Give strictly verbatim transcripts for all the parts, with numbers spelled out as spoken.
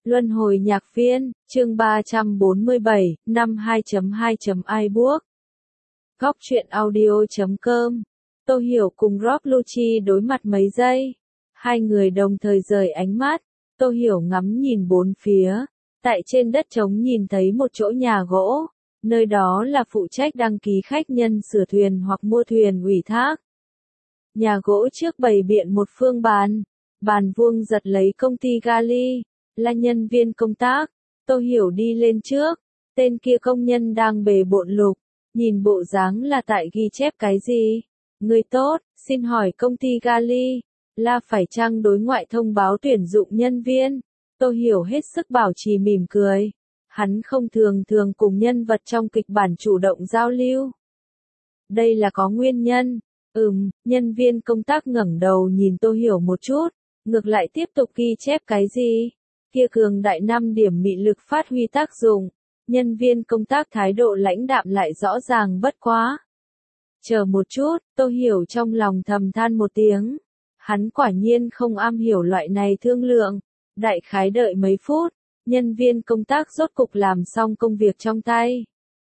Luân hồi nhạc viên, chương ba trăm bốn mươi bảy, năm hai chấm hai chấm iBook. Góc truyện audio chấm com. Tô Hiểu cùng Rock Lucci đối mặt mấy giây. Hai người đồng thời rời ánh mắt. Tô Hiểu ngắm nhìn bốn phía. Tại trên đất trống nhìn thấy một chỗ nhà gỗ. Nơi đó là phụ trách đăng ký khách nhân sửa thuyền hoặc mua thuyền ủy thác. Nhà gỗ trước bày biện một phương bàn. Bàn vuông giật lấy công ty Gali. Là nhân viên công tác. Tô Hiểu đi lên trước. Tên kia công nhân đang bề bộn lục. Nhìn bộ dáng là tại ghi chép cái gì? Người tốt, xin hỏi công ty Gali. Là phải chăng đối ngoại thông báo tuyển dụng nhân viên? Tô Hiểu hết sức bảo trì mỉm cười. Hắn không thường thường cùng nhân vật trong kịch bản chủ động giao lưu. Đây là có nguyên nhân. Ừm, nhân viên công tác ngẩng đầu nhìn Tô Hiểu một chút. Ngược lại tiếp tục ghi chép cái gì? Kia cường đại năm điểm mị lực phát huy tác dụng. Nhân viên công tác thái độ lãnh đạm lại rõ ràng bất quá. Chờ một chút, Tô Hiểu trong lòng thầm than một tiếng. Hắn quả nhiên không am hiểu loại này thương lượng. Đại khái đợi mấy phút, nhân viên công tác rốt cục làm xong công việc trong tay.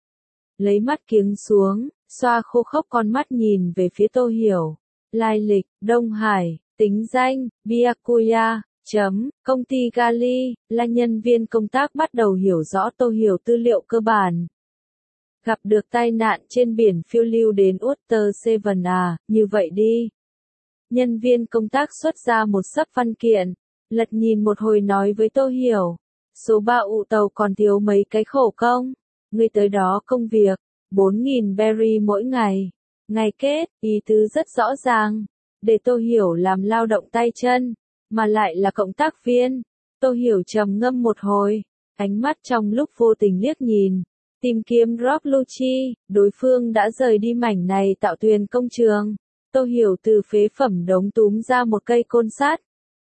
Lấy mắt kiếng xuống, xoa khô khốc con mắt nhìn về phía Tô Hiểu. Lai lịch, Đông Hải, tính danh, Byakuya. Chấm, công ty Gali, là nhân viên công tác bắt đầu hiểu rõ Tô Hiểu tư liệu cơ bản. Gặp được tai nạn trên biển phiêu lưu đến Water Seven à, như vậy đi. Nhân viên công tác xuất ra một sấp văn kiện, lật nhìn một hồi nói với Tô Hiểu. Số ba ụ tàu còn thiếu mấy cái khổ công. Người tới đó công việc, bốn nghìn berry mỗi ngày. Ngày kết, ý tứ rất rõ ràng. Để Tô Hiểu làm lao động tay chân. Mà lại là cộng tác viên. Tô Hiểu trầm ngâm một hồi, ánh mắt trong lúc vô tình liếc nhìn, tìm kiếm Rock Lucci, đối phương đã rời đi mảnh này tạo thuyền công trường. Tô Hiểu từ phế phẩm đống túm ra một cây côn sắt.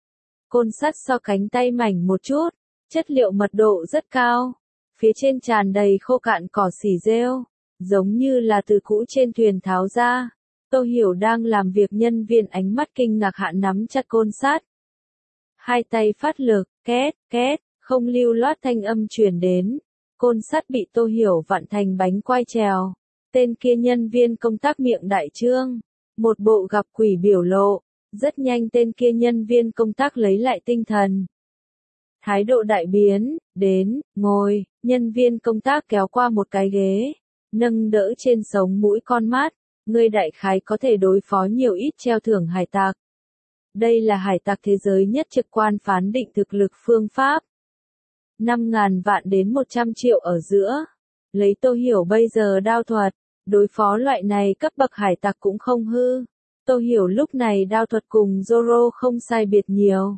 Côn sắt so cánh tay mảnh một chút, chất liệu mật độ rất cao, phía trên tràn đầy khô cạn cỏ xỉ rêu, giống như là từ cũ trên thuyền tháo ra. Tô Hiểu đang làm việc, nhân viên ánh mắt kinh ngạc hạ nắm chặt côn sắt. Hai tay phát lực, két, két, không lưu loát thanh âm truyền đến. Côn sắt bị Tô Hiểu vặn thành bánh quai trèo. Tên kia nhân viên công tác miệng đại trương. Một bộ gặp quỷ biểu lộ. Rất nhanh tên kia nhân viên công tác lấy lại tinh thần. Thái độ đại biến, đến, ngồi, nhân viên công tác kéo qua một cái ghế. Nâng đỡ trên sống mũi con mắt. Người đại khái có thể đối phó nhiều ít treo thưởng hải tặc. Đây là hải tặc thế giới nhất trực quan phán định thực lực phương pháp. năm ngàn vạn đến một trăm triệu ở giữa. Lấy Tô Hiểu bây giờ đao thuật, đối phó loại này cấp bậc hải tặc cũng không hư. Tô Hiểu lúc này đao thuật cùng Zoro không sai biệt nhiều.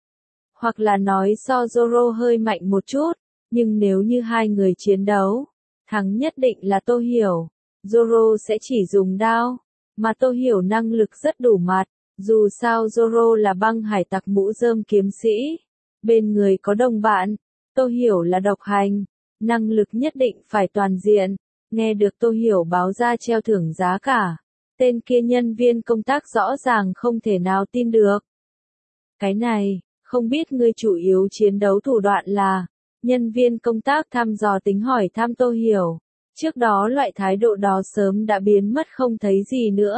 Hoặc là nói so Zoro hơi mạnh một chút, nhưng nếu như hai người chiến đấu, thắng nhất định là Tô Hiểu. Zoro sẽ chỉ dùng đao, mà Tô Hiểu năng lực rất đủ mặt. Dù sao Zoro là băng hải tặc mũ rơm kiếm sĩ. Bên người có đồng bạn. Tô Hiểu là độc hành. Năng lực nhất định phải toàn diện. Nghe được Tô Hiểu báo ra treo thưởng giá cả. Tên kia nhân viên công tác rõ ràng không thể nào tin được. Cái này, không biết ngươi chủ yếu chiến đấu thủ đoạn là. Nhân viên công tác thăm dò tính hỏi thăm Tô Hiểu. Trước đó loại thái độ đó sớm đã biến mất không thấy gì nữa.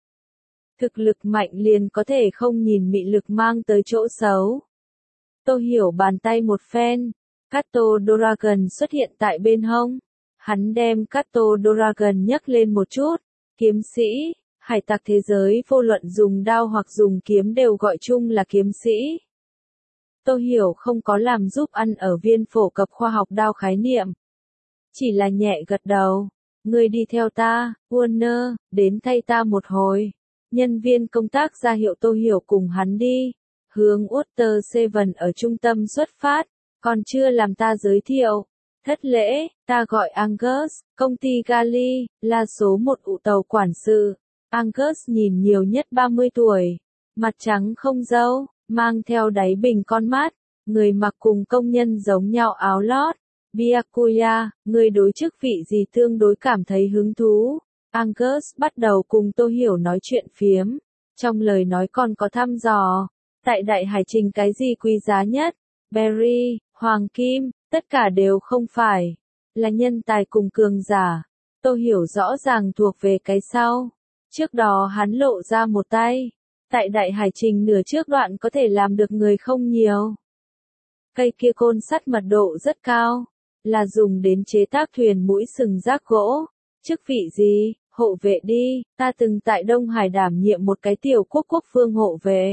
Thực lực mạnh liền có thể không nhìn mị lực mang tới chỗ xấu. Tô Hiểu bàn tay một phen, Kato Dragon xuất hiện tại bên hông. Hắn đem Kato Dragon nhấc lên một chút. Kiếm sĩ, hải tặc thế giới vô luận dùng đao hoặc dùng kiếm đều gọi chung là kiếm sĩ. Tô Hiểu không có làm giúp ăn ở viên phổ cập khoa học đao khái niệm. Chỉ là nhẹ gật đầu. Ngươi đi theo ta, Warner, đến thay ta một hồi. Nhân viên công tác ra hiệu Tô Hiểu cùng hắn đi. Hướng Water Seven ở trung tâm xuất phát. Còn chưa làm ta giới thiệu. Thất lễ, ta gọi Angus, công ty Gali, là số một ụ tàu quản sự. Angus nhìn nhiều nhất ba mươi tuổi. Mặt trắng không râu, mang theo đáy bình con mắt. Người mặc cùng công nhân giống nhau áo lót. Byakuya, người đối chức vị gì tương đối cảm thấy hứng thú? Angus bắt đầu cùng Tô Hiểu nói chuyện phiếm. Trong lời nói còn có thăm dò. Tại đại hải trình cái gì quý giá nhất? Berry, Hoàng Kim, tất cả đều không phải là nhân tài cùng cường giả. Tôi hiểu rõ ràng thuộc về cái sau. Trước đó hắn lộ ra một tay. Tại đại hải trình nửa trước đoạn có thể làm được người không nhiều. Cây kia côn sắt mật độ rất cao. Là dùng đến chế tác thuyền mũi sừng rác gỗ. Chức vị gì? Hộ vệ đi. Ta từng tại Đông Hải đảm nhiệm một cái tiểu quốc quốc phương hộ vệ.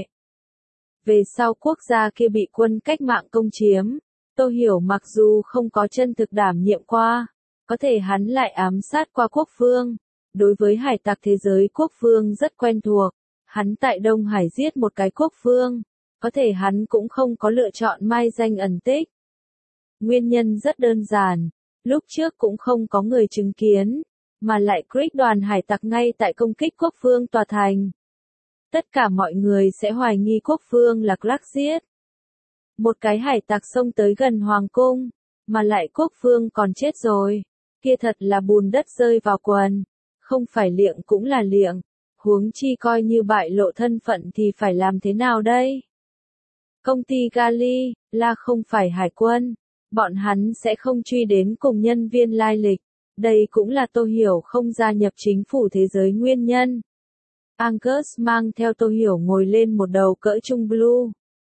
Về sau quốc gia kia bị quân cách mạng công chiếm. Tôi hiểu mặc dù không có chân thực đảm nhiệm qua. Có thể hắn lại ám sát qua quốc phương. Đối với hải tặc thế giới quốc phương rất quen thuộc. Hắn tại Đông Hải giết một cái quốc phương. Có thể hắn cũng không có lựa chọn mai danh ẩn tích. Nguyên nhân rất đơn giản. Lúc trước cũng không có người chứng kiến. Mà lại Crick đoàn hải tặc ngay tại công kích quốc phương tòa thành. Tất cả mọi người sẽ hoài nghi quốc phương là Clark giết. Một cái hải tặc xông tới gần hoàng cung. Mà lại quốc phương còn chết rồi. Kia thật là bùn đất rơi vào quần. Không phải liệng cũng là liệng. Huống chi coi như bại lộ thân phận thì phải làm thế nào đây? Công ty Gali, là không phải hải quân. Bọn hắn sẽ không truy đến cùng nhân viên lai lịch. Đây cũng là tôi hiểu không gia nhập chính phủ thế giới nguyên nhân. Angus mang theo tôi hiểu ngồi lên một đầu cỡ trung blue.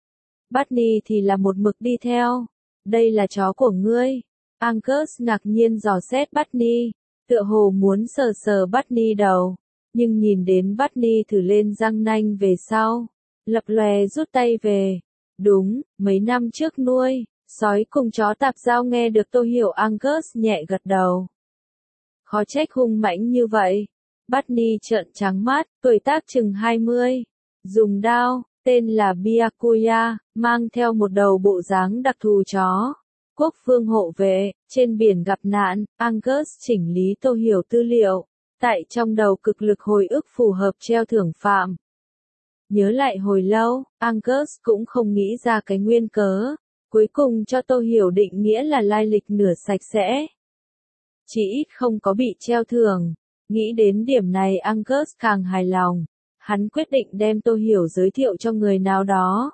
Barney thì là một mực đi theo. Đây là chó của ngươi. Angus ngạc nhiên dò xét Barney. Tựa hồ muốn sờ sờ Barney đầu. Nhưng nhìn đến Barney thử lên răng nanh về sau. Lập lòe rút tay về. Đúng, mấy năm trước nuôi. Sói cùng chó tạp giao nghe được tôi hiểu Angus nhẹ gật đầu. Khó trách hung mãnh như vậy. Barney trợn trắng mắt, tuổi tác chừng hai mươi. Dùng đao, tên là Byakuya, mang theo một đầu bộ dáng đặc thù chó. Quốc phương hộ vệ, trên biển gặp nạn, Angus chỉnh lý tôi hiểu tư liệu. Tại trong đầu cực lực hồi ức phù hợp treo thưởng phạm. Nhớ lại hồi lâu, Angus cũng không nghĩ ra cái nguyên cớ. Cuối cùng cho tôi hiểu định nghĩa là lai lịch nửa sạch sẽ. Chỉ ít không có bị treo thưởng. Nghĩ đến điểm này Angus càng hài lòng. Hắn quyết định đem tôi hiểu giới thiệu cho người nào đó.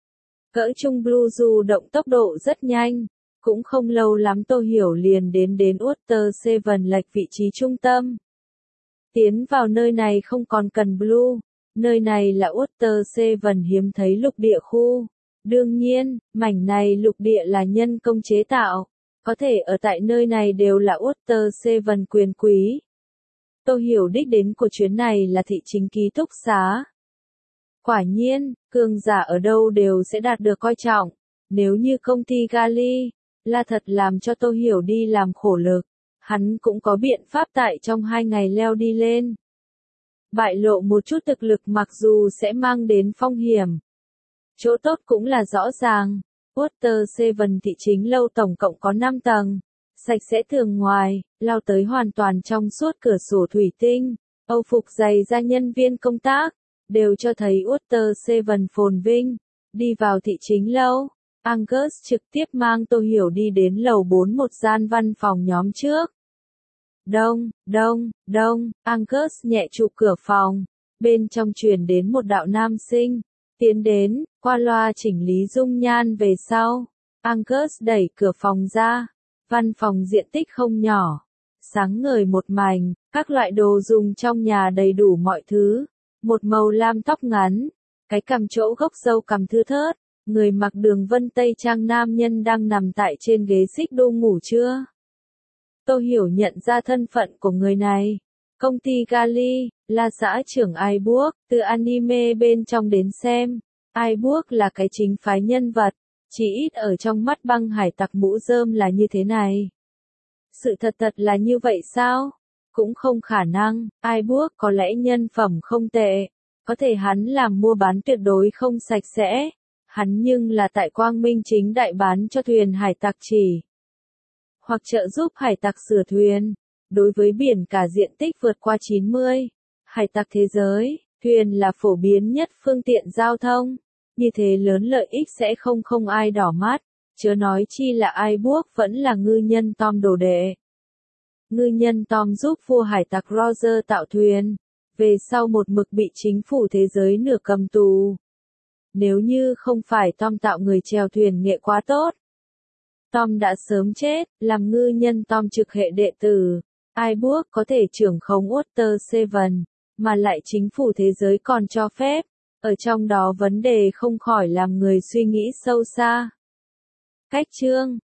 Cỡ trung blue du động tốc độ rất nhanh. Cũng không lâu lắm tôi hiểu liền đến đến Water Seven lệch vị trí trung tâm. Tiến vào nơi này không còn cần blue. Nơi này là Water Seven hiếm thấy lục địa khu. Đương nhiên, mảnh này lục địa là nhân công chế tạo. Có thể ở tại nơi này đều là Water Seven quyền quý. Tôi hiểu đích đến của chuyến này là thị chính ký túc xá. Quả nhiên, cường giả ở đâu đều sẽ đạt được coi trọng. Nếu như công ty Gali, là thật làm cho tôi hiểu đi làm khổ lực. Hắn cũng có biện pháp tại trong hai ngày leo đi lên. Bại lộ một chút thực lực mặc dù sẽ mang đến phong hiểm. Chỗ tốt cũng là rõ ràng. Water Seven thị chính lâu tổng cộng có năm tầng. Sạch sẽ tường ngoài, lao tới hoàn toàn trong suốt cửa sổ thủy tinh. Âu phục dày ra nhân viên công tác. Đều cho thấy Water Seven phồn vinh. Đi vào thị chính lâu. Angus trực tiếp mang tôi hiểu đi đến lầu bốn một gian văn phòng nhóm trước. Đông, đông, đông, Angus nhẹ chụp cửa phòng. Bên trong truyền đến một đạo nam sinh. Tiến đến, qua loa chỉnh lý dung nhan về sau. Angus đẩy cửa phòng ra. Văn phòng diện tích không nhỏ. Sáng ngời một mảnh, các loại đồ dùng trong nhà đầy đủ mọi thứ. Một màu lam tóc ngắn. Cái cằm chỗ gốc râu cằm thưa thớt. Người mặc đường vân tây trang nam nhân đang nằm tại trên ghế xích đu ngủ trưa. Tôi hiểu nhận ra thân phận của người này. Công ty Gali, là xã trưởng iBook, từ anime bên trong đến xem. iBook là cái chính phái nhân vật, chỉ ít ở trong mắt băng hải tặc mũ rơm là như thế này. Sự thật thật là như vậy sao? Cũng không khả năng, iBook có lẽ nhân phẩm không tệ. Có thể hắn làm mua bán tuyệt đối không sạch sẽ. Hắn nhưng là tại quang minh chính đại bán cho thuyền hải tặc chỉ. Hoặc trợ giúp hải tặc sửa thuyền. Đối với biển cả diện tích vượt qua chín mươi. Hải tặc thế giới, thuyền là phổ biến nhất phương tiện giao thông. Như thế lớn lợi ích sẽ không không ai đỏ mắt. Chớ nói chi là iBook vẫn là ngư nhân Tom đồ đệ. Ngư nhân Tom giúp vua hải tặc Roger tạo thuyền. Về sau một mực bị chính phủ thế giới nửa cầm tù. nếu như không phải Tom tạo người chèo thuyền nghệ quá tốt. Tom đã sớm chết, làm ngư nhân Tom trực hệ đệ tử. iBook có thể trưởng khống Water Seven, mà lại chính phủ thế giới còn cho phép. Ở trong đó vấn đề không khỏi làm người suy nghĩ sâu xa. Cách chương